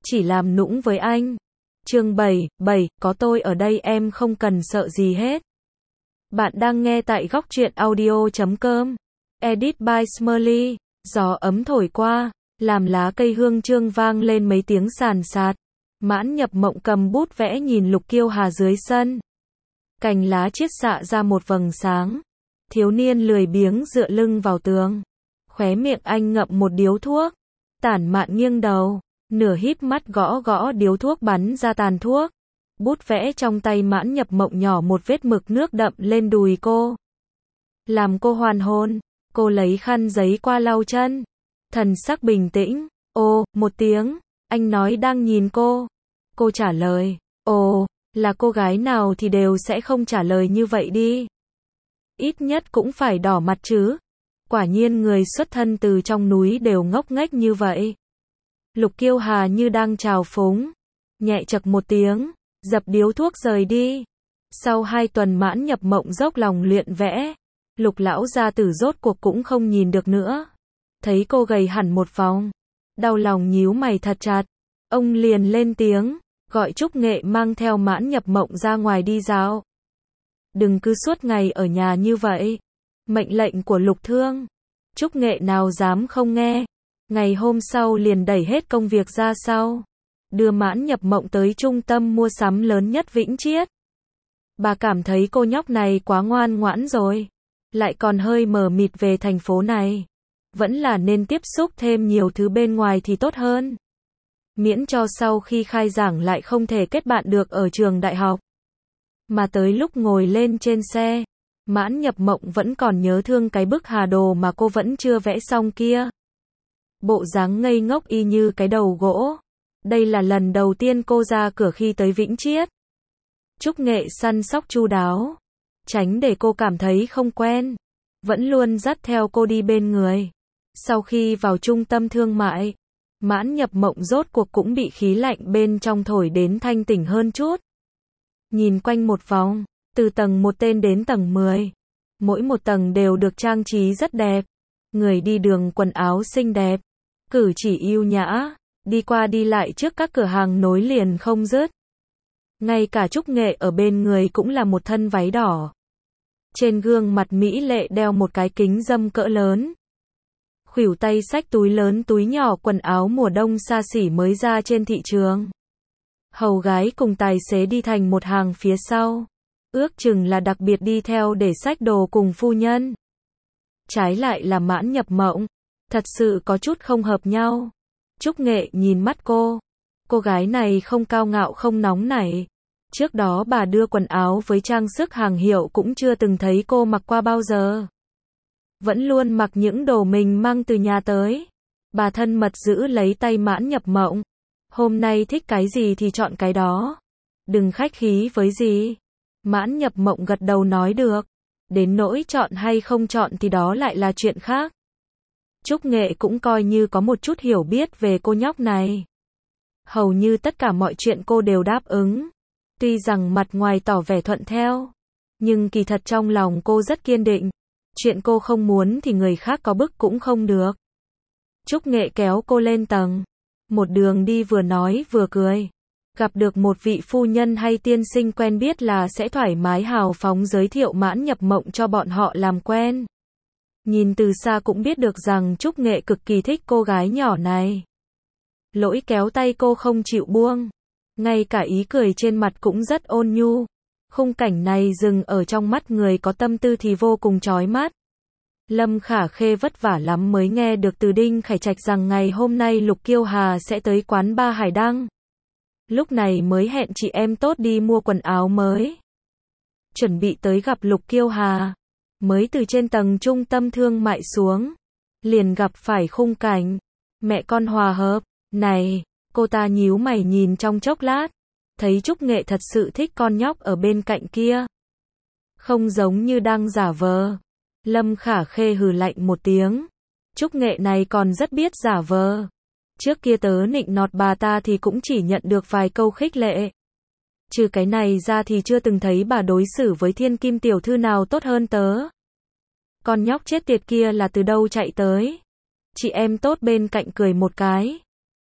chỉ làm nũng với anh. Chương 7, có tôi ở đây em không cần sợ gì hết. Bạn đang nghe tại góc truyện audio.com. Edit by Smurly. Gió ấm thổi qua, làm lá cây hương chương vang lên mấy tiếng sàn sạt. Mãn Nhập Mộng cầm bút vẽ nhìn Lục Kiêu Hà dưới sân. Cành lá chiết xạ ra một vầng sáng. Thiếu niên lười biếng dựa lưng vào tường. Khóe miệng anh ngậm một điếu thuốc. Tản Mạn nghiêng đầu, nửa híp mắt gõ gõ điếu thuốc bắn ra tàn thuốc. Bút vẽ trong tay Mãn Nhập Mộng nhỏ một vết mực nước đậm lên đùi cô. Làm cô hoàn hồn, cô lấy khăn giấy qua lau chân. Thần sắc bình tĩnh, ồ, một tiếng, anh nói đang nhìn cô. Cô trả lời, ồ, là cô gái nào thì đều sẽ không trả lời như vậy đi. Ít nhất cũng phải đỏ mặt chứ. Quả nhiên người xuất thân từ trong núi đều ngốc nghếch như vậy. Lục Kiêu Hà như đang trào phúng, nhẹ chậc một tiếng, dập điếu thuốc rời đi. Sau 2 tuần Mãn Nhập Mộng dốc lòng luyện vẽ, Lục lão gia tử rốt cuộc cũng không nhìn được nữa. Thấy cô gầy hẳn một vòng, đau lòng nhíu mày thật chặt. Ông liền lên tiếng, gọi Trúc Nghệ mang theo Mãn Nhập Mộng ra ngoài đi dạo. Đừng cứ suốt ngày ở nhà như vậy. Mệnh lệnh của Lục Thương. Trúc Nghệ nào dám không nghe. Ngày hôm sau liền đẩy hết công việc ra sau. Đưa Mãn Nhập Mộng tới trung tâm mua sắm lớn nhất Vĩnh Chiết. Bà cảm thấy cô nhóc này quá ngoan ngoãn rồi. Lại còn hơi mờ mịt về thành phố này. Vẫn là nên tiếp xúc thêm nhiều thứ bên ngoài thì tốt hơn. Miễn cho sau khi khai giảng lại không thể kết bạn được ở trường đại học. Mà tới lúc ngồi lên trên xe, Mãn Nhập Mộng vẫn còn nhớ thương cái bức hà đồ mà cô vẫn chưa vẽ xong kia. Bộ dáng ngây ngốc y như cái đầu gỗ. Đây là lần đầu tiên cô ra cửa khi tới Vĩnh Chiết. Trúc Nghệ săn sóc chu đáo, tránh để cô cảm thấy không quen. Vẫn luôn dắt theo cô đi bên người. Sau khi vào trung tâm thương mại, Mãn Nhập Mộng rốt cuộc cũng bị khí lạnh bên trong thổi đến thanh tỉnh hơn chút. Nhìn quanh một vòng, từ tầng 1 tên đến tầng 10. Mỗi một tầng đều được trang trí rất đẹp. Người đi đường quần áo xinh đẹp, cử chỉ yêu nhã, đi qua đi lại trước các cửa hàng nối liền không dứt. Ngay cả Trúc Nghệ ở bên người cũng là một thân váy đỏ. Trên gương mặt mỹ lệ đeo một cái kính râm cỡ lớn. Khuỷu tay xách túi lớn túi nhỏ quần áo mùa đông xa xỉ mới ra trên thị trường. Hầu gái cùng tài xế đi thành một hàng phía sau. Ước chừng là đặc biệt đi theo để xách đồ cùng phu nhân. Trái lại là Mãn Nhập Mộng. Thật sự có chút không hợp nhau. Trúc Nghệ nhìn mắt cô. Cô gái này không cao ngạo không nóng nảy. Trước đó bà đưa quần áo với trang sức hàng hiệu cũng chưa từng thấy cô mặc qua bao giờ. Vẫn luôn mặc những đồ mình mang từ nhà tới. Bà thân mật giữ lấy tay Mãn Nhập Mộng. Hôm nay thích cái gì thì chọn cái đó. Đừng khách khí với gì. Mãn Nhập Mộng gật đầu nói được. Đến nỗi chọn hay không chọn thì đó lại là chuyện khác. Trúc Nghệ cũng coi như có một chút hiểu biết về cô nhóc này. Hầu như tất cả mọi chuyện cô đều đáp ứng. Tuy rằng mặt ngoài tỏ vẻ thuận theo, nhưng kỳ thật trong lòng cô rất kiên định. Chuyện cô không muốn thì người khác có bức cũng không được. Trúc Nghệ kéo cô lên tầng. Một đường đi vừa nói vừa cười. Gặp được một vị phu nhân hay tiên sinh quen biết là sẽ thoải mái hào phóng giới thiệu Mãn Nhập Mộng cho bọn họ làm quen. Nhìn từ xa cũng biết được rằng Trúc Nghệ cực kỳ thích cô gái nhỏ này. Lỗi kéo tay cô không chịu buông. Ngay cả ý cười trên mặt cũng rất ôn nhu. Khung cảnh này dừng ở trong mắt người có tâm tư thì vô cùng chói mắt. Lâm Khả Khê vất vả lắm mới nghe được từ Đinh Khải Trạch rằng ngày hôm nay Lục Kiêu Hà sẽ tới quán ba Hải Đăng. Lúc này mới hẹn chị em tốt đi mua quần áo mới. Chuẩn bị tới gặp Lục Kiêu Hà. Mới từ trên tầng trung tâm thương mại xuống. Liền gặp phải khung cảnh. Mẹ con hòa hợp. Này, cô ta nhíu mày nhìn trong chốc lát. Thấy Trúc Nghệ thật sự thích con nhóc ở bên cạnh kia. Không giống như đang giả vờ. Lâm Khả Khê hừ lạnh một tiếng. Trúc Nghệ này còn rất biết giả vờ. Trước kia tớ nịnh nọt bà ta thì cũng chỉ nhận được vài câu khích lệ. Trừ cái này ra thì chưa từng thấy bà đối xử với thiên kim tiểu thư nào tốt hơn tớ. Con nhóc chết tiệt kia là từ đâu chạy tới? Chị em tốt bên cạnh cười một cái.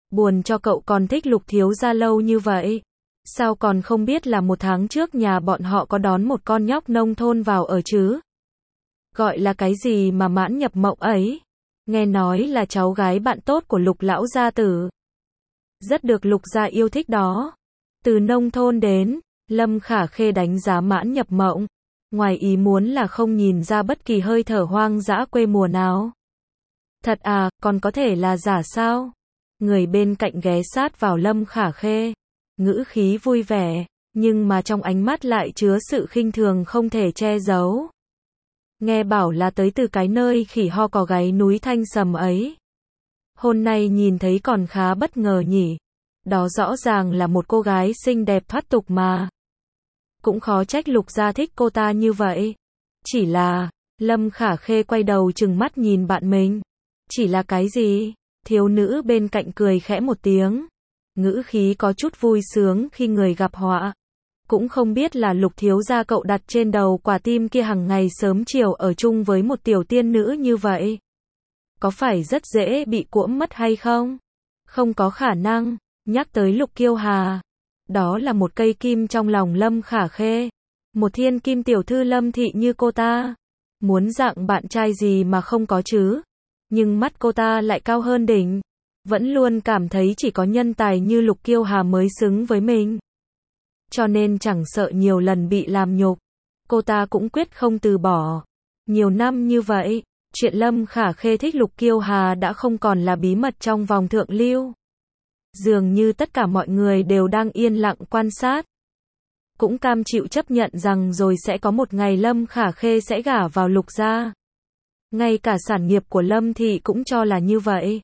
Buồn cho cậu còn thích Lục thiếu gia lâu như vậy. Sao còn không biết là 1 tháng trước nhà bọn họ có đón một con nhóc nông thôn vào ở chứ? Gọi là cái gì mà Mãn Nhập Mộng ấy? Nghe nói là cháu gái bạn tốt của Lục lão gia tử. Rất được Lục gia yêu thích đó. Từ nông thôn đến, Lâm Khả Khê đánh giá Mãn Nhập Mộng. Ngoài ý muốn là không nhìn ra bất kỳ hơi thở hoang dã quê mùa nào. Thật à, còn có thể là giả sao? Người bên cạnh ghé sát vào Lâm Khả Khê. Ngữ khí vui vẻ, nhưng mà trong ánh mắt lại chứa sự khinh thường không thể che giấu. Nghe bảo là tới từ cái nơi khỉ ho có gáy núi Thanh Sầm ấy. Hôm nay nhìn thấy còn khá bất ngờ nhỉ. Đó rõ ràng là một cô gái xinh đẹp thoát tục mà. Cũng khó trách Lục gia thích cô ta như vậy. Chỉ là, Lâm Khả Khê quay đầu trừng mắt nhìn bạn mình. Chỉ là cái gì? Thiếu nữ bên cạnh cười khẽ một tiếng. Ngữ khí có chút vui sướng khi người gặp họa. Cũng không biết là Lục thiếu gia cậu đặt trên đầu quả tim kia hàng ngày sớm chiều ở chung với một tiểu tiên nữ như vậy. Có phải rất dễ bị cuỗm mất hay không? Không có khả năng. Nhắc tới Lục Kiêu Hà. Đó là một cây kim trong lòng Lâm Khả Khê. Một thiên kim tiểu thư Lâm thị như cô ta. Muốn dạng bạn trai gì mà không có chứ. Nhưng mắt cô ta lại cao hơn đỉnh. Vẫn luôn cảm thấy chỉ có nhân tài như Lục Kiêu Hà mới xứng với mình. Cho nên chẳng sợ nhiều lần bị làm nhục. Cô ta cũng quyết không từ bỏ. Nhiều năm như vậy, chuyện Lâm Khả Khê thích Lục Kiêu Hà đã không còn là bí mật trong vòng thượng lưu. Dường như tất cả mọi người đều đang yên lặng quan sát. Cũng cam chịu chấp nhận rằng rồi sẽ có một ngày Lâm Khả Khê sẽ gả vào Lục gia. Ngay cả sản nghiệp của Lâm thị cũng cho là như vậy.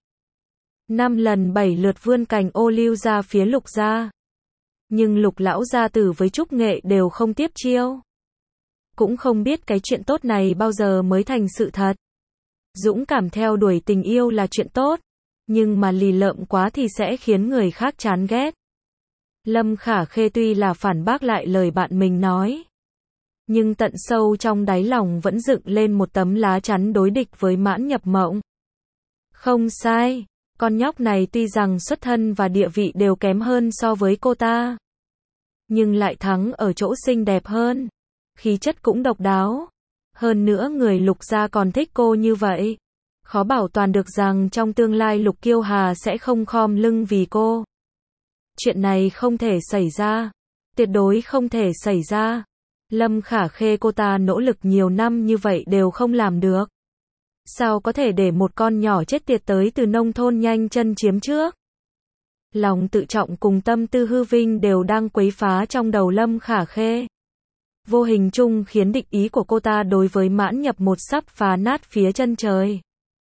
5 lần 7 lượt vươn cành ô liu ra phía Lục gia. Nhưng Lục lão gia tử với Trúc Nghệ đều không tiếp chiêu. Cũng không biết cái chuyện tốt này bao giờ mới thành sự thật. Dũng cảm theo đuổi tình yêu là chuyện tốt, nhưng mà lì lợm quá thì sẽ khiến người khác chán ghét. Lâm Khả Khê tuy là phản bác lại lời bạn mình nói, nhưng tận sâu trong đáy lòng vẫn dựng lên một tấm lá chắn đối địch với Mãn Nhập Mộng. Không sai, con nhóc này tuy rằng xuất thân và địa vị đều kém hơn so với cô ta, nhưng lại thắng ở chỗ xinh đẹp hơn, khí chất cũng độc đáo. Hơn nữa người Lục gia còn thích cô như vậy. Khó bảo toàn được rằng trong tương lai Lục Kiêu Hà sẽ không khom lưng vì cô. Chuyện này không thể xảy ra. Tuyệt đối không thể xảy ra. Lâm Khả Khê cô ta nỗ lực nhiều năm như vậy đều không làm được. Sao có thể để một con nhỏ chết tiệt tới từ nông thôn nhanh chân chiếm trước? Lòng tự trọng cùng tâm tư hư vinh đều đang quấy phá trong đầu Lâm Khả Khê. Vô hình chung khiến định ý của cô ta đối với Mãn Nhập Một sắp phá nát phía chân trời.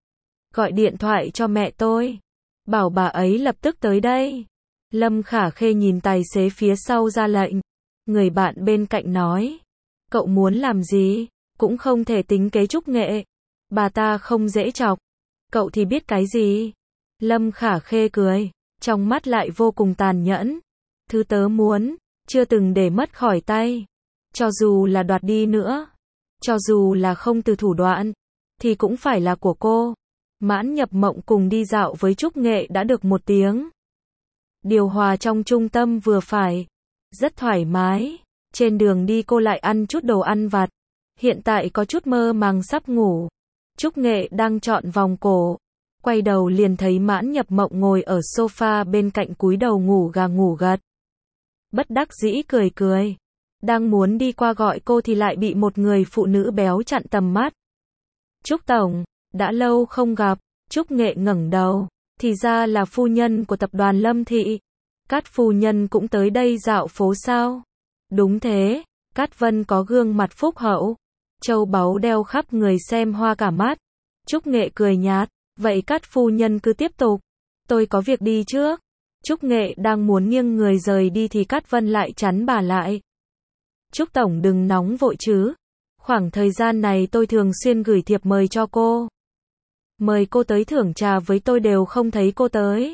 Gọi điện thoại cho mẹ tôi. Bảo bà ấy lập tức tới đây. Lâm Khả Khê nhìn tài xế phía sau ra lệnh. Người bạn bên cạnh nói. Cậu muốn làm gì? Cũng không thể tính kế Trúc Nghệ. Bà ta không dễ chọc. Cậu thì biết cái gì? Lâm Khả Khê cười. Trong mắt lại vô cùng tàn nhẫn. Thứ tớ muốn, chưa từng để mất khỏi tay. Cho dù là đoạt đi nữa, cho dù là không từ thủ đoạn, thì cũng phải là của cô. Mãn Nhập Mộng cùng đi dạo với Trúc Nghệ đã được 1 tiếng. Điều hòa trong trung tâm vừa phải, rất thoải mái. Trên đường đi cô lại ăn chút đồ ăn vặt. Hiện tại có chút mơ màng sắp ngủ. Trúc Nghệ đang trọn vòng cổ. Quay đầu liền thấy Mãn Nhập Mộng ngồi ở sofa bên cạnh cúi đầu ngủ gà ngủ gật. Bất đắc dĩ cười cười. Đang muốn đi qua gọi cô thì lại bị một người phụ nữ béo chặn tầm mắt. Trúc Tổng, đã lâu không gặp. Trúc Nghệ ngẩng đầu. Thì ra là phu nhân của tập đoàn Lâm Thị. Cát phu nhân cũng tới đây dạo phố sao? Đúng thế. Cát Vân có gương mặt phúc hậu. Châu báu đeo khắp người xem hoa cả mắt. Trúc Nghệ cười nhạt. Vậy Cát phu nhân cứ tiếp tục. Tôi có việc đi trước. Trúc Nghệ đang muốn nghiêng người rời đi thì Cát Vân lại chắn bà lại. Trúc Tổng đừng nóng vội chứ. Khoảng thời gian này tôi thường xuyên gửi thiệp mời cho cô. Mời cô tới thưởng trà với tôi đều không thấy cô tới.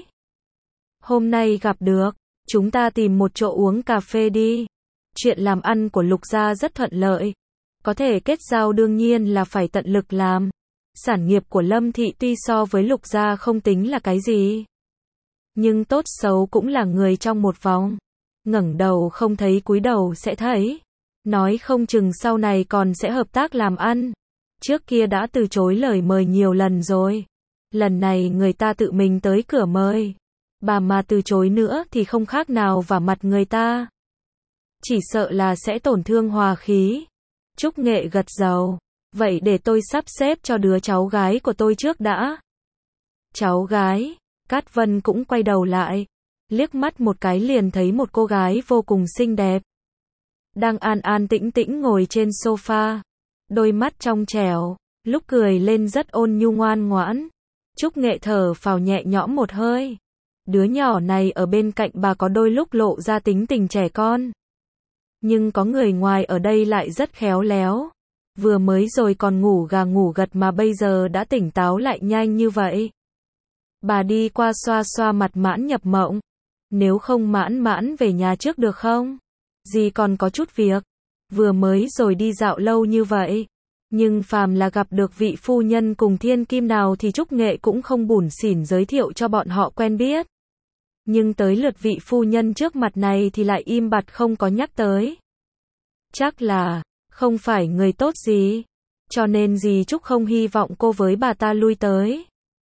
Hôm nay gặp được, chúng ta tìm một chỗ uống cà phê đi. Chuyện làm ăn của Lục gia rất thuận lợi. Có thể kết giao đương nhiên là phải tận lực làm. Sản nghiệp của Lâm Thị tuy so với Lục gia không tính là cái gì. Nhưng tốt xấu cũng là người trong một vòng. Ngẩng đầu không thấy cúi đầu sẽ thấy. Nói không chừng sau này còn sẽ hợp tác làm ăn. Trước kia đã từ chối lời mời nhiều lần rồi. Lần này người ta tự mình tới cửa mời. Bà mà từ chối nữa thì không khác nào vả mặt người ta. Chỉ sợ là sẽ tổn thương hòa khí. Trúc Nghệ gật đầu. Vậy để tôi sắp xếp cho đứa cháu gái của tôi trước đã. Cháu gái? Cát Vân cũng quay đầu lại. Liếc mắt một cái liền thấy một cô gái vô cùng xinh đẹp. Đang an an tĩnh tĩnh ngồi trên sofa. Đôi mắt trong trẻo, lúc cười lên rất ôn nhu ngoan ngoãn. Trúc Nghệ thở phào nhẹ nhõm một hơi. Đứa nhỏ này ở bên cạnh bà có đôi lúc lộ ra tính tình trẻ con. Nhưng có người ngoài ở đây lại rất khéo léo. Vừa mới rồi còn ngủ gà ngủ gật mà bây giờ đã tỉnh táo lại nhanh như vậy. Bà đi qua xoa xoa mặt Mãn Nhập Mộng. Nếu không Mãn Mãn về nhà trước được không? Dì còn có chút việc. Vừa mới rồi đi dạo lâu như vậy. Nhưng phàm là gặp được vị phu nhân cùng thiên kim nào thì Trúc Nghệ cũng không bủn xỉn giới thiệu cho bọn họ quen biết. Nhưng tới lượt vị phu nhân trước mặt này thì lại im bặt không có nhắc tới. Chắc là không phải người tốt gì. Cho nên dì Trúc không hy vọng cô với bà ta lui tới.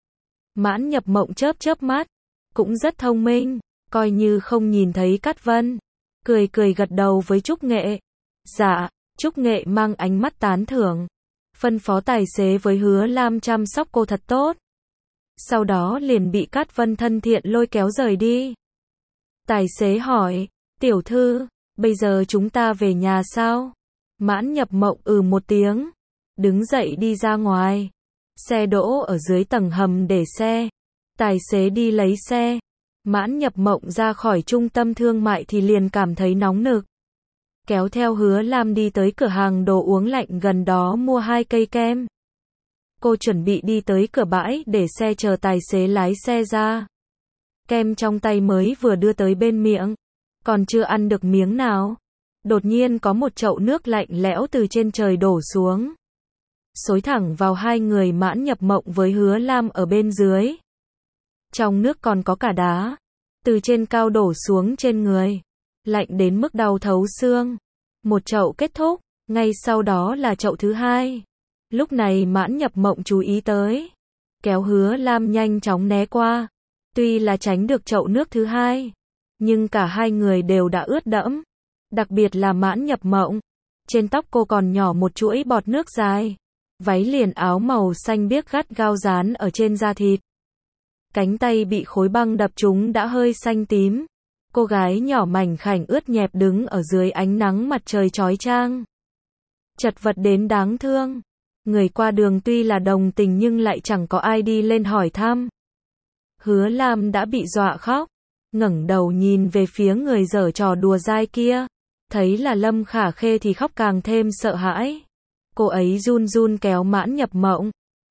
Mãn Nhập Mộng chớp chớp mắt. Cũng rất thông minh. Coi như không nhìn thấy Cát Vân. Cười cười gật đầu với Trúc Nghệ. Dạ. Trúc Nghệ mang ánh mắt tán thưởng. Phân phó tài xế với Hứa Lam chăm sóc cô thật tốt. Sau đó liền bị Cát Vân thân thiện lôi kéo rời đi. Tài xế hỏi, tiểu thư, bây giờ chúng ta về nhà sao? Mãn Nhập Mộng một tiếng. Đứng dậy đi ra ngoài. Xe đỗ ở dưới tầng hầm để xe. Tài xế đi lấy xe. Mãn Nhập Mộng ra khỏi trung tâm thương mại thì liền cảm thấy nóng nực. Kéo theo Hứa Lam đi tới cửa hàng đồ uống lạnh gần đó mua 2 cây kem. Cô chuẩn bị đi tới cửa bãi để xe chờ tài xế lái xe ra. Kem trong tay mới vừa đưa tới bên miệng. Còn chưa ăn được miếng nào. Đột nhiên có một chậu nước lạnh lẽo từ trên trời đổ xuống. Xối thẳng vào hai người Mãn Nhập Mộng với Hứa Lam ở bên dưới. Trong nước còn có cả đá. Từ trên cao đổ xuống trên người. Lạnh đến mức đau thấu xương. Một chậu kết thúc. Ngay sau đó là chậu thứ hai. Lúc này Mãn Nhập Mộng chú ý tới. Kéo Hứa Lam nhanh chóng né qua. Tuy là tránh được chậu nước thứ hai. Nhưng cả hai người đều đã ướt đẫm. Đặc biệt là Mãn Nhập Mộng. Trên tóc cô còn nhỏ một chuỗi bọt nước dài. Váy liền áo màu xanh biếc gắt gao dán ở trên da thịt. Cánh tay bị khối băng đập trúng đã hơi xanh tím. Cô gái nhỏ mảnh khảnh ướt nhẹp đứng ở dưới ánh nắng mặt trời chói chang. Chật vật đến đáng thương. Người qua đường tuy là đồng tình nhưng lại chẳng có ai đi lên hỏi thăm. Hứa Lam đã bị dọa khóc. Ngẩng đầu nhìn về phía người giở trò đùa dai kia. Thấy là Lâm Khả Khê thì khóc càng thêm sợ hãi. Cô ấy run run kéo Mãn Nhập Mộng.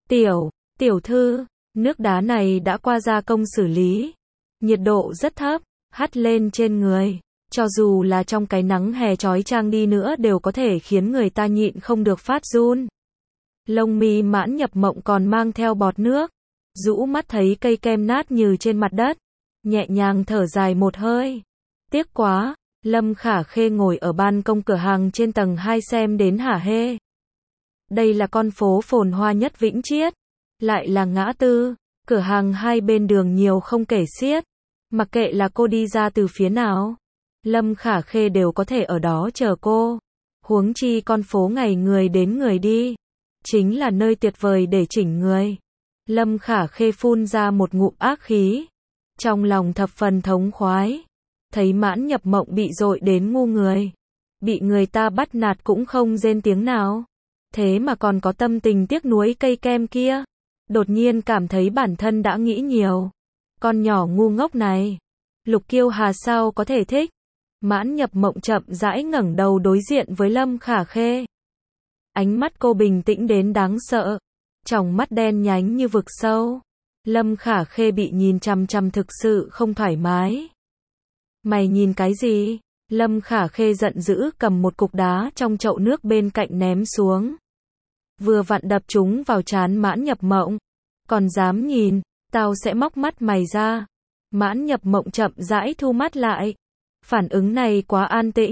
Tiểu thư, nước đá này đã qua gia công xử lý. Nhiệt độ rất thấp, hắt lên trên người. Cho dù là trong cái nắng hè chói chang đi nữa đều có thể khiến người ta nhịn không được phát run. Lông mi Mãn Nhập Mộng còn mang theo bọt nước. Rũ mắt thấy cây kem nát như trên mặt đất. Nhẹ nhàng thở dài một hơi. Tiếc quá, Lâm Khả Khê ngồi ở ban công cửa hàng trên tầng 2 xem đến hả hê. Đây là con phố phồn hoa nhất Vĩnh Chiết. Lại là ngã tư, cửa hàng hai bên đường nhiều không kể xiết. Mặc kệ là cô đi ra từ phía nào, Lâm Khả Khê đều có thể ở đó chờ cô. Huống chi con phố ngày người đến người đi. Chính là nơi tuyệt vời để chỉnh người. Lâm Khả Khê phun ra một ngụm ác khí. Trong lòng thập phần thống khoái. Thấy Mãn Nhập Mộng bị dội đến ngu người. Bị người ta bắt nạt cũng không rên tiếng nào. Thế mà còn có tâm tình tiếc nuối cây kem kia. Đột nhiên cảm thấy bản thân đã nghĩ nhiều. Con nhỏ ngu ngốc này. Lục Kiêu Hà sao có thể thích. Mãn Nhập Mộng chậm rãi ngẩng đầu đối diện với Lâm Khả Khê. Ánh mắt cô bình tĩnh đến đáng sợ. Tròng mắt đen nhánh như vực sâu. Lâm Khả Khê bị nhìn chằm chằm thực sự không thoải mái. Mày nhìn cái gì? Lâm Khả Khê giận dữ cầm một cục đá trong chậu nước bên cạnh ném xuống. Vừa vặn đập chúng vào trán Mãn Nhập Mộng. Còn dám nhìn, tao sẽ móc mắt mày ra. Mãn Nhập Mộng chậm rãi thu mắt lại. Phản ứng này quá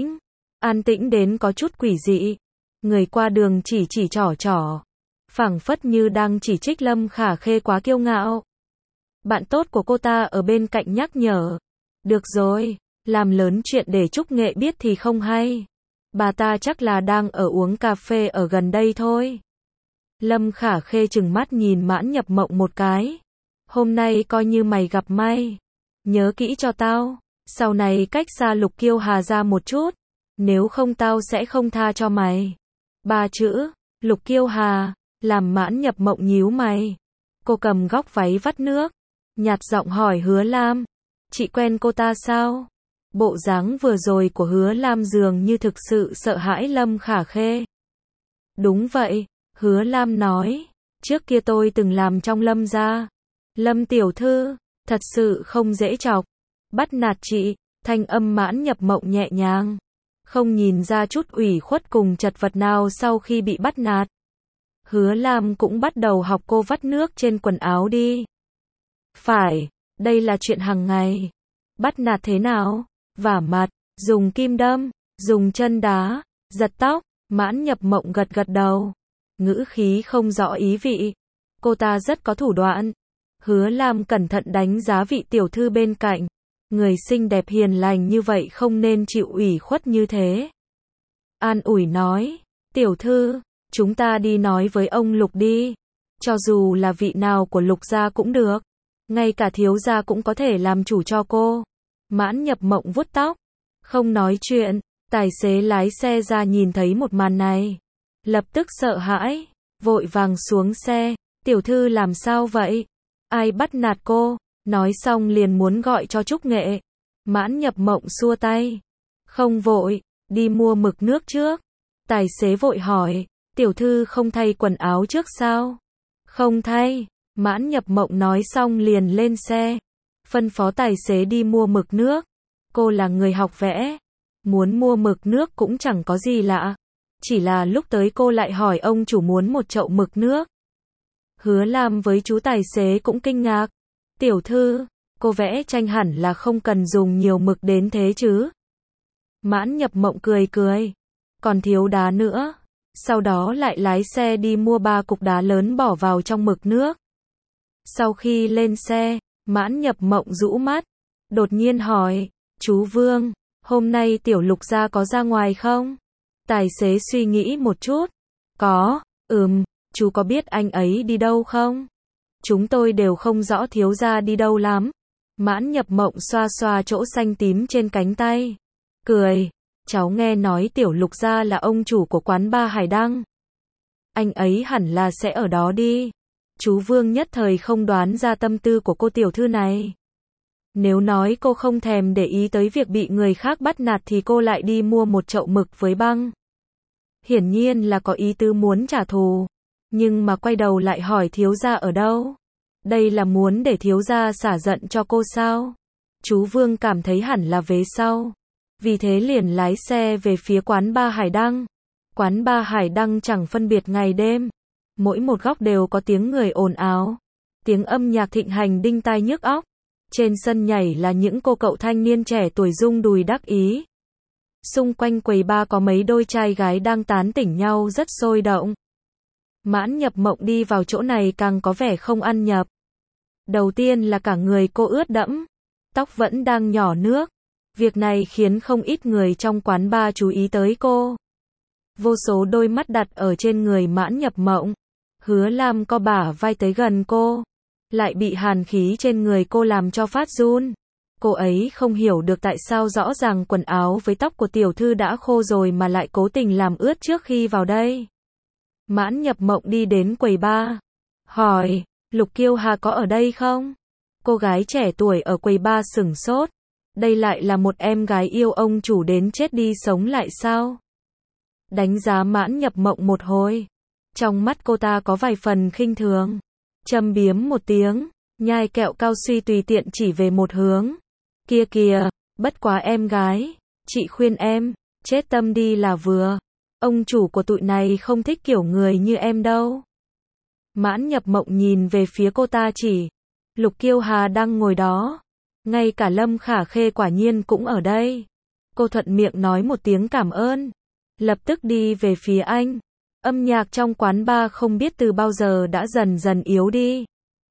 an tĩnh đến có chút quỷ dị. Người qua đường chỉ trỏ, phảng phất như đang chỉ trích Lâm Khả Khê quá kiêu ngạo. Bạn tốt của cô ta ở bên cạnh nhắc nhở. Được rồi, làm lớn chuyện để Trúc Nghệ biết thì không hay. Bà ta chắc là đang ở uống cà phê ở gần đây thôi. Lâm Khả Khê trừng mắt nhìn Mãn Nhập Mộng một cái. Hôm nay coi như mày gặp may. Nhớ kỹ cho tao, sau này cách xa Lục Kiêu Hà ra một chút. Nếu không tao sẽ không tha cho mày. 3 chữ, Lục Kiêu Hà, làm Mãn Nhập Mộng nhíu mày. Cô cầm góc váy vắt nước, nhạt giọng hỏi Hứa Lam. Chị quen cô ta sao? Bộ dáng vừa rồi của Hứa Lam dường như thực sự sợ hãi Lâm Khả Khê. Đúng vậy, Hứa Lam nói. Trước kia tôi từng làm trong Lâm gia. Lâm tiểu thư, thật sự không dễ chọc. Bắt nạt chị, thanh âm Mãn Nhập Mộng nhẹ nhàng. Không nhìn ra chút ủy khuất cùng chật vật nào sau khi bị bắt nạt. Hứa Lam cũng bắt đầu học cô vắt nước trên quần áo đi. Phải, đây là chuyện hàng ngày. Bắt nạt thế nào? Vả mặt, dùng kim đâm, dùng chân đá, giật tóc. Mãn Nhập Mộng gật gật đầu. Ngữ khí không rõ ý vị. Cô ta rất có thủ đoạn. Hứa Lam cẩn thận đánh giá vị tiểu thư bên cạnh. Người xinh đẹp hiền lành như vậy không nên chịu ủy khuất như thế. An ủi nói, tiểu thư, chúng ta đi nói với ông Lục đi. Cho dù là vị nào của Lục gia cũng được. Ngay cả thiếu gia cũng có thể làm chủ cho cô. Mãn Nhập Mộng vuốt tóc. Không nói chuyện, tài xế lái xe ra nhìn thấy một màn này. Lập tức sợ hãi, vội vàng xuống xe. Tiểu thư làm sao vậy? Ai bắt nạt cô? Nói xong liền muốn gọi cho Trúc Nghệ. Mãn Nhập Mộng xua tay. Không vội, đi mua mực nước trước. Tài xế vội hỏi, tiểu thư không thay quần áo trước sao? Không thay. Mãn Nhập Mộng nói xong liền lên xe. Phân phó tài xế đi mua mực nước. Cô là người học vẽ. Muốn mua mực nước cũng chẳng có gì lạ. Chỉ là lúc tới cô lại hỏi ông chủ muốn một chậu mực nước. Hứa Lam với chú tài xế cũng kinh ngạc. Tiểu thư, cô vẽ tranh hẳn là không cần dùng nhiều mực đến thế chứ. Mãn Nhập Mộng cười cười. Còn thiếu đá nữa. Sau đó lại lái xe đi mua 3 cục đá lớn bỏ vào trong mực nước. Sau khi lên xe, Mãn Nhập Mộng rũ mắt. Đột nhiên hỏi, chú Vương, hôm nay tiểu Lục gia có ra ngoài không? Tài xế suy nghĩ một chút. Có, chú có biết anh ấy đi đâu không? Chúng tôi đều không rõ thiếu gia đi đâu lắm. Mãn Nhập Mộng xoa xoa chỗ xanh tím trên cánh tay. Cười, cháu nghe nói tiểu Lục gia là ông chủ của quán bar Hải Đăng. Anh ấy hẳn là sẽ ở đó đi. Chú Vương nhất thời không đoán ra tâm tư của cô tiểu thư này. Nếu nói cô không thèm để ý tới việc bị người khác bắt nạt thì cô lại đi mua một chậu mực với băng. Hiển nhiên là có ý tứ muốn trả thù. Nhưng mà quay đầu lại hỏi thiếu gia ở đâu? Đây là muốn để thiếu gia xả giận cho cô sao? Chú Vương cảm thấy hẳn là vế sau. Vì thế liền lái xe về phía quán bar Hải Đăng. Quán bar Hải Đăng chẳng phân biệt ngày đêm. Mỗi một góc đều có tiếng người ồn ào. Tiếng âm nhạc thịnh hành đinh tai nhức óc. Trên sân nhảy là những cô cậu thanh niên trẻ tuổi rung đùi đắc ý. Xung quanh quầy bar có mấy đôi trai gái đang tán tỉnh nhau rất sôi động. Mãn Nhập Mộng đi vào chỗ này càng có vẻ không ăn nhập. Đầu tiên là cả người cô ướt đẫm, tóc vẫn đang nhỏ nước. Việc này khiến không ít người trong quán bar chú ý tới cô. Vô số đôi mắt đặt ở trên người Mãn Nhập Mộng. Hứa Lam co bả vai tới gần cô, lại bị hàn khí trên người cô làm cho phát run. Cô ấy không hiểu được tại sao rõ ràng quần áo với tóc của tiểu thư đã khô rồi mà lại cố tình làm ướt trước khi vào đây. Mãn Nhập Mộng đi đến quầy bar, hỏi, Lục Kiêu Hà có ở đây không? Cô gái trẻ tuổi ở quầy bar sửng sốt. Đây lại là một em gái yêu ông chủ đến chết đi sống lại sao? Đánh giá Mãn Nhập Mộng một hồi. Trong mắt cô ta có vài phần khinh thường. Châm biếm một tiếng, nhai kẹo cao suy tùy tiện chỉ về một hướng. Kia kìa, bất quá em gái, chị khuyên em, chết tâm đi là vừa. Ông chủ của tụi này không thích kiểu người như em đâu. Mãn Nhập Mộng nhìn về phía cô ta chỉ. Lục Kiêu Hà đang ngồi đó. Ngay cả Lâm Khả Khê quả nhiên cũng ở đây. Cô thuận miệng nói một tiếng cảm ơn. Lập tức đi về phía anh. Âm nhạc trong quán bar không biết từ bao giờ đã dần dần yếu đi.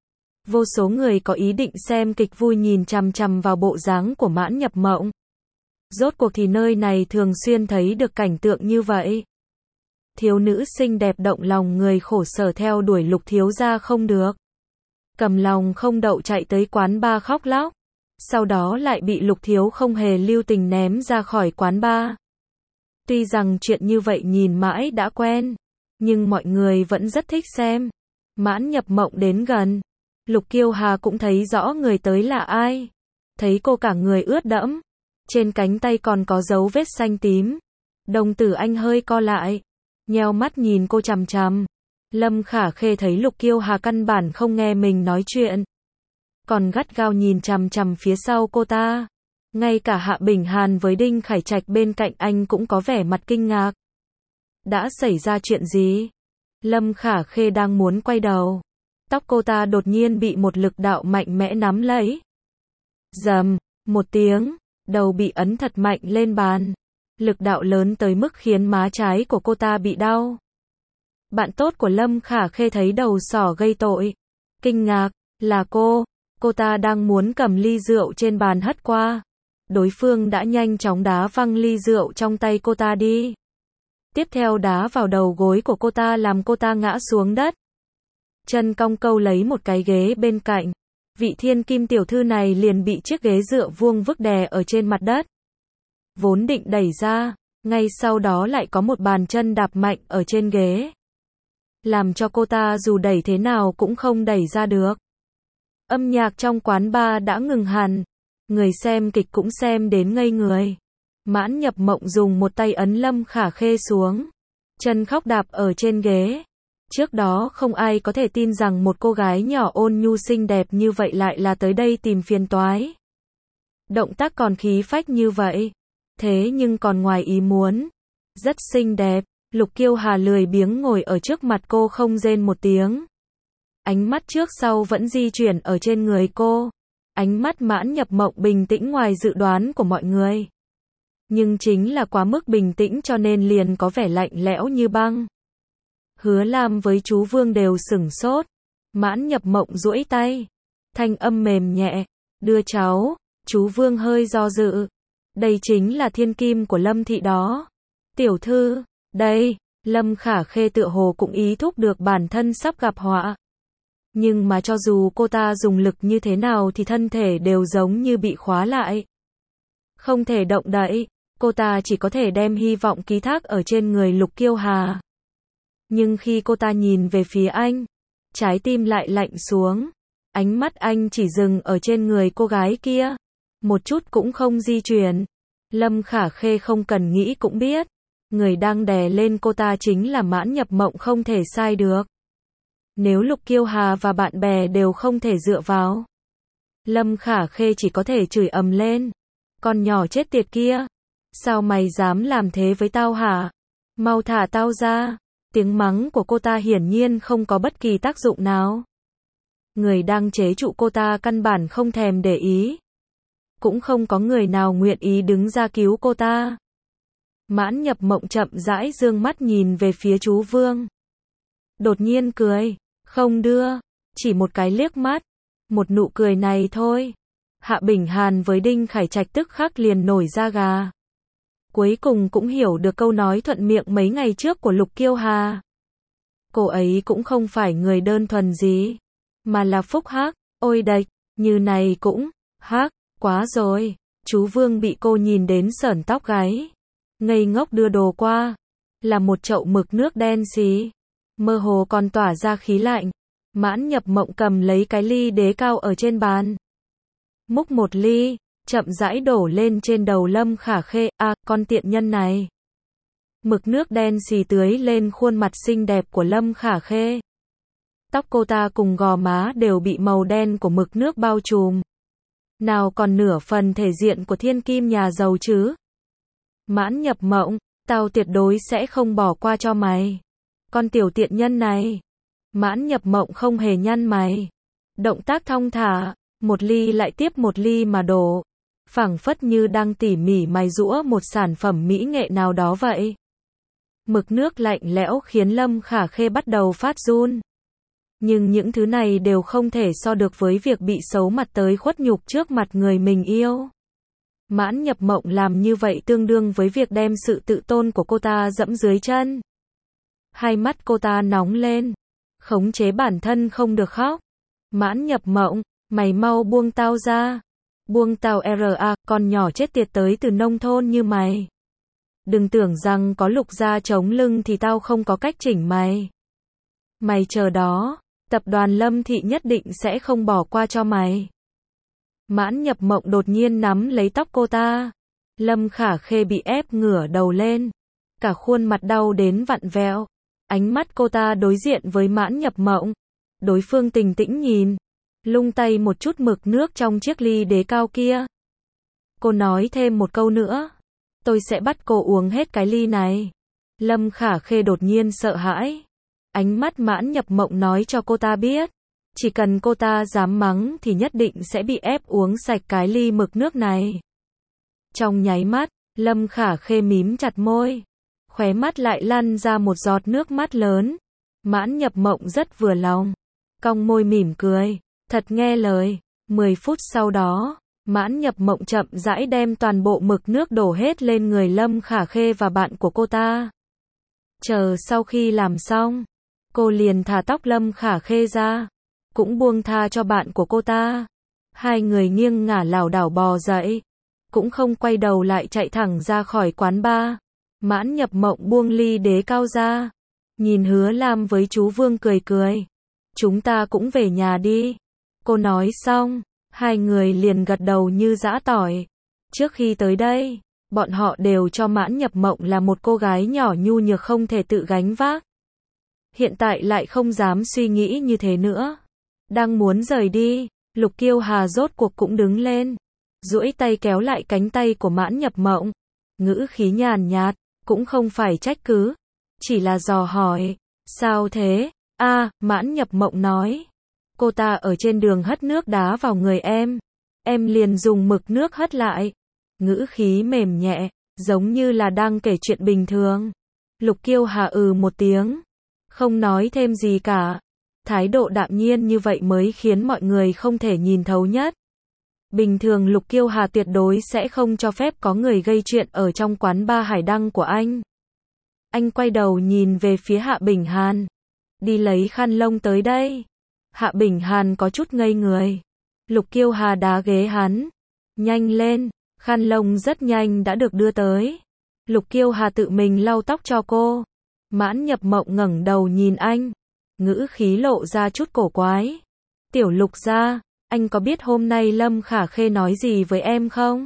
Vô số người có ý định xem kịch vui nhìn chằm chằm vào bộ dáng của Mãn Nhập Mộng. Rốt cuộc thì nơi này thường xuyên thấy được cảnh tượng như vậy. Thiếu nữ xinh đẹp động lòng người khổ sở theo đuổi Lục thiếu gia không được. Cầm lòng không đậu chạy tới quán bar khóc lóc. Sau đó lại bị Lục thiếu không hề lưu tình ném ra khỏi quán bar. Tuy rằng chuyện như vậy nhìn mãi đã quen, nhưng mọi người vẫn rất thích xem. Mãn Nhập Mộng đến gần. Lục Kiêu Hà cũng thấy rõ người tới là ai. Thấy cô cả người ướt đẫm. Trên cánh tay còn có dấu vết xanh tím. Đồng tử anh hơi co lại. Nheo mắt nhìn cô chằm chằm. Lâm Khả Khê thấy Lục Kiêu Hà căn bản không nghe mình nói chuyện. Còn gắt gao nhìn chằm chằm phía sau cô ta. Ngay cả Hạ Bình Hàn với Đinh Khải Trạch bên cạnh anh cũng có vẻ mặt kinh ngạc. Đã xảy ra chuyện gì? Lâm Khả Khê đang muốn quay đầu. Tóc cô ta đột nhiên bị một lực đạo mạnh mẽ nắm lấy. Rầm, một tiếng, đầu bị ấn thật mạnh lên bàn. Lực đạo lớn tới mức khiến má trái của cô ta bị đau. Bạn tốt của Lâm Khả Khê thấy đầu sỏ gây tội. Kinh ngạc, là cô ta đang muốn cầm ly rượu trên bàn hất qua. Đối phương đã nhanh chóng đá văng ly rượu trong tay cô ta đi. Tiếp theo đá vào đầu gối của cô ta làm cô ta ngã xuống đất. Chân cong câu lấy một cái ghế bên cạnh. Vị thiên kim tiểu thư này liền bị chiếc ghế dựa vuông vức đè ở trên mặt đất. Vốn định đẩy ra, ngay sau đó lại có một bàn chân đạp mạnh ở trên ghế. Làm cho cô ta dù đẩy thế nào cũng không đẩy ra được. Âm nhạc trong quán bar đã ngừng hẳn. Người xem kịch cũng xem đến ngây người. Mãn Nhập Mộng dùng một tay ấn Lâm Khả Khê xuống. Chân khóc đạp ở trên ghế. Trước đó không ai có thể tin rằng một cô gái nhỏ ôn nhu xinh đẹp như vậy lại là tới đây tìm phiền toái. Động tác còn khí phách như vậy. Thế nhưng còn ngoài ý muốn. Rất xinh đẹp. Lục Kiêu Hà lười biếng ngồi ở trước mặt cô không rên một tiếng. Ánh mắt trước sau vẫn di chuyển ở trên người cô. Ánh mắt Mãn Nhập Mộng bình tĩnh ngoài dự đoán của mọi người. Nhưng chính là quá mức bình tĩnh cho nên liền có vẻ lạnh lẽo như băng. Hứa Lam với chú Vương đều sửng sốt. Mãn Nhập Mộng duỗi tay. Thanh âm mềm nhẹ. Đưa cháu. Chú Vương hơi do dự. Đây chính là thiên kim của Lâm thị đó. Tiểu thư, đây. Lâm Khả Khê tựa hồ cũng ý thức được bản thân sắp gặp họa. Nhưng mà cho dù cô ta dùng lực như thế nào thì thân thể đều giống như bị khóa lại. Không thể động đậy. Cô ta chỉ có thể đem hy vọng ký thác ở trên người Lục Kiêu Hà. Nhưng khi cô ta nhìn về phía anh, trái tim lại lạnh xuống. Ánh mắt anh chỉ dừng ở trên người cô gái kia. Một chút cũng không di chuyển. Lâm Khả Khê không cần nghĩ cũng biết. Người đang đè lên cô ta chính là Mãn Nhập Mộng không thể sai được. Nếu Lục Kiêu Hà và bạn bè đều không thể dựa vào. Lâm Khả Khê chỉ có thể chửi ầm lên. Con nhỏ chết tiệt kia. Sao mày dám làm thế với tao hả? Mau thả tao ra. Tiếng mắng của cô ta hiển nhiên không có bất kỳ tác dụng nào. Người đang chế trụ cô ta căn bản không thèm để ý. Cũng không có người nào nguyện ý đứng ra cứu cô ta. Mãn Nhập Mộng chậm rãi dương mắt nhìn về phía chú Vương. Đột nhiên cười. Không đưa. Chỉ một cái liếc mắt. Một nụ cười này thôi. Hạ Bình Hàn với Đinh Khải Trạch tức khắc liền nổi da gà. Cuối cùng cũng hiểu được câu nói thuận miệng mấy ngày trước của Lục Kiêu Hà. Cô ấy cũng không phải người đơn thuần gì. Mà là phúc hắc. Ôi đệch. Như này cũng. Hắc. Quá rồi. Chú Vương bị cô nhìn đến sởn tóc gáy. Ngây ngốc đưa đồ qua. Là một chậu mực nước đen xí. Mơ hồ còn tỏa ra khí lạnh. Mãn Nhập Mộng cầm lấy cái ly đế cao ở trên bàn. Múc một ly. Chậm rãi đổ lên trên đầu Lâm Khả Khê. À, con tiện nhân này. Mực nước đen xì tưới lên khuôn mặt xinh đẹp của Lâm Khả Khê. Tóc cô ta cùng gò má đều bị màu đen của mực nước bao trùm. Nào còn nửa phần thể diện của thiên kim nhà giàu chứ. Mãn Nhập Mộng, tao tuyệt đối sẽ không bỏ qua cho mày. Con tiểu tiện nhân này. Mãn Nhập Mộng không hề nhăn mày. Động tác thong thả. một ly lại tiếp một ly mà đổ, phảng phất như đang tỉ mỉ mài giũa một sản phẩm mỹ nghệ nào đó vậy. Mực nước lạnh lẽo khiến Lâm Khả Khê bắt đầu phát run. Nhưng những thứ này đều không thể so được với việc bị xấu mặt tới khuất nhục trước mặt người mình yêu. Mãn Nhập Mộng làm như vậy tương đương với việc đem sự tự tôn của cô ta dẫm dưới chân. Hai mắt cô ta nóng lên, khống chế bản thân không được khóc. Mãn Nhập Mộng, mày mau buông tao ra. Buông tao ra, con nhỏ chết tiệt tới từ nông thôn như mày. Đừng tưởng rằng có Lục gia chống lưng thì tao không có cách chỉnh mày. Mày chờ đó, tập đoàn Lâm Thị nhất định sẽ không bỏ qua cho mày. Mãn Nhập Mộng đột nhiên nắm lấy tóc cô ta. Lâm Khả Khê bị ép ngửa đầu lên, cả khuôn mặt đau đến vặn vẹo. Ánh mắt cô ta đối diện với Mãn Nhập Mộng. Đối phương bình tĩnh nhìn, lung tay một chút mực nước trong chiếc ly đế cao kia. Cô nói thêm một câu nữa, tôi sẽ bắt cô uống hết cái ly này. Lâm Khả Khê đột nhiên sợ hãi. Ánh mắt Mãn Nhập Mộng nói cho cô ta biết, chỉ cần cô ta dám mắng thì nhất định sẽ bị ép uống sạch cái ly mực nước này. Trong nháy mắt, Lâm Khả Khê mím chặt môi, khóe mắt lại lăn ra một giọt nước mắt lớn. Mãn Nhập Mộng rất vừa lòng, cong môi mỉm cười, thật nghe lời. 10 phút sau đó, Mãn Nhập Mộng chậm rãi đem toàn bộ mực nước đổ hết lên người Lâm Khả Khê và bạn của cô ta. Chờ sau khi làm xong, cô liền thả tóc Lâm Khả Khê ra, cũng buông tha cho bạn của cô ta. Hai người nghiêng ngả lảo đảo bò dậy, cũng không quay đầu lại chạy thẳng ra khỏi quán bar. Mãn Nhập Mộng buông ly đế cao ra, nhìn Hứa Lam với chú Vương cười cười. Chúng ta cũng về nhà đi. Cô nói xong, hai người liền gật đầu như giã tỏi. Trước khi tới đây, bọn họ đều cho Mãn Nhập Mộng là một cô gái nhỏ nhu nhược không thể tự gánh vác. Hiện tại lại không dám suy nghĩ như thế nữa. Đang muốn rời đi, Lục Kiêu Hà rốt cuộc cũng đứng lên, duỗi tay kéo lại cánh tay của Mãn Nhập Mộng. Ngữ khí nhàn nhạt, cũng không phải trách cứ, chỉ là dò hỏi. Sao thế? Mãn Nhập Mộng nói. Cô ta ở trên đường hất nước đá vào người em liền dùng mực nước hất lại. Ngữ khí mềm nhẹ, giống như là đang kể chuyện bình thường. Lục Kiêu Hà một tiếng, không nói thêm gì cả. Thái độ đạm nhiên như vậy mới khiến mọi người không thể nhìn thấu nhất. Bình thường Lục Kiêu Hà tuyệt đối sẽ không cho phép có người gây chuyện ở trong quán bar Hải Đăng của anh. Anh quay đầu nhìn về phía Hạ Bình Hàn. Đi lấy khăn lông tới đây. Hạ Bình Hàn có chút ngây người. Lục Kiêu Hà đá ghế hắn. Nhanh lên, khăn lông rất nhanh đã được đưa tới. Lục Kiêu Hà tự mình lau tóc cho cô. Mãn Nhập Mộng ngẩng đầu nhìn anh, ngữ khí lộ ra chút cổ quái. Tiểu Lục gia, anh có biết hôm nay Lâm Khả Khê nói gì với em không?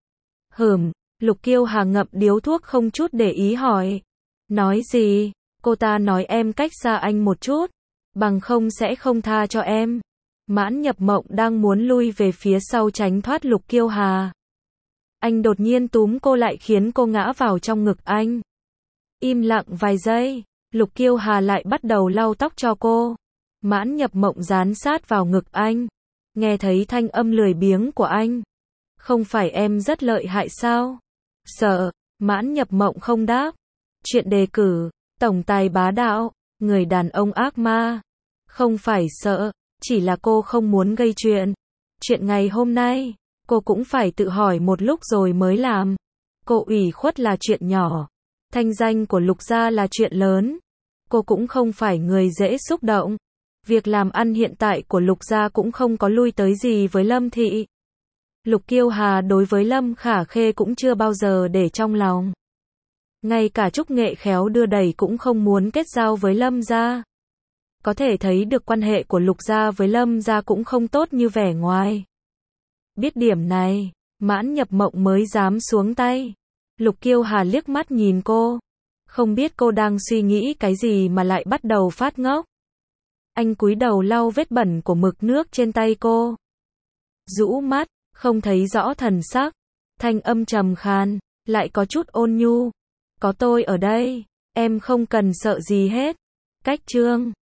Lục Kiêu Hà ngậm điếu thuốc không chút để ý hỏi. Nói gì? Cô ta nói em cách xa anh một chút, bằng không sẽ không tha cho em. Mãn Nhập Mộng đang muốn lui về phía sau tránh thoát Lục Kiêu Hà. Anh đột nhiên túm cô lại khiến cô ngã vào trong ngực anh. Im lặng vài giây, Lục Kiêu Hà lại bắt đầu lau tóc cho cô. Mãn Nhập Mộng dán sát vào ngực anh, nghe thấy thanh âm lười biếng của anh. Không phải em rất lợi hại sao? Sợ. Mãn Nhập Mộng không đáp. Chuyện đề cử, tổng tài bá đạo, người đàn ông ác ma. Không phải sợ, chỉ là cô không muốn gây chuyện. Chuyện ngày hôm nay, cô cũng phải tự hỏi một lúc rồi mới làm. Cô ủy khuất là chuyện nhỏ, thanh danh của Lục gia là chuyện lớn. Cô cũng không phải người dễ xúc động. Việc làm ăn hiện tại của Lục gia cũng không có lui tới gì với Lâm Thị. Lục Kiêu Hà đối với Lâm Khả Khê cũng chưa bao giờ để trong lòng. Ngay cả Trúc Nghệ khéo đưa đẩy cũng không muốn kết giao với Lâm gia. Có thể thấy được quan hệ của Lục gia với Lâm gia cũng không tốt như vẻ ngoài. Biết điểm này, Mãn Nhập Mộng mới dám xuống tay. Lục Kiêu Hà liếc mắt nhìn cô, không biết cô đang suy nghĩ cái gì mà lại bắt đầu phát ngốc. Anh cúi đầu lau vết bẩn của mực nước trên tay cô. Rũ mắt, không thấy rõ thần sắc. Thanh âm trầm khàn, lại có chút ôn nhu. Có tôi ở đây, em không cần sợ gì hết. Cách chương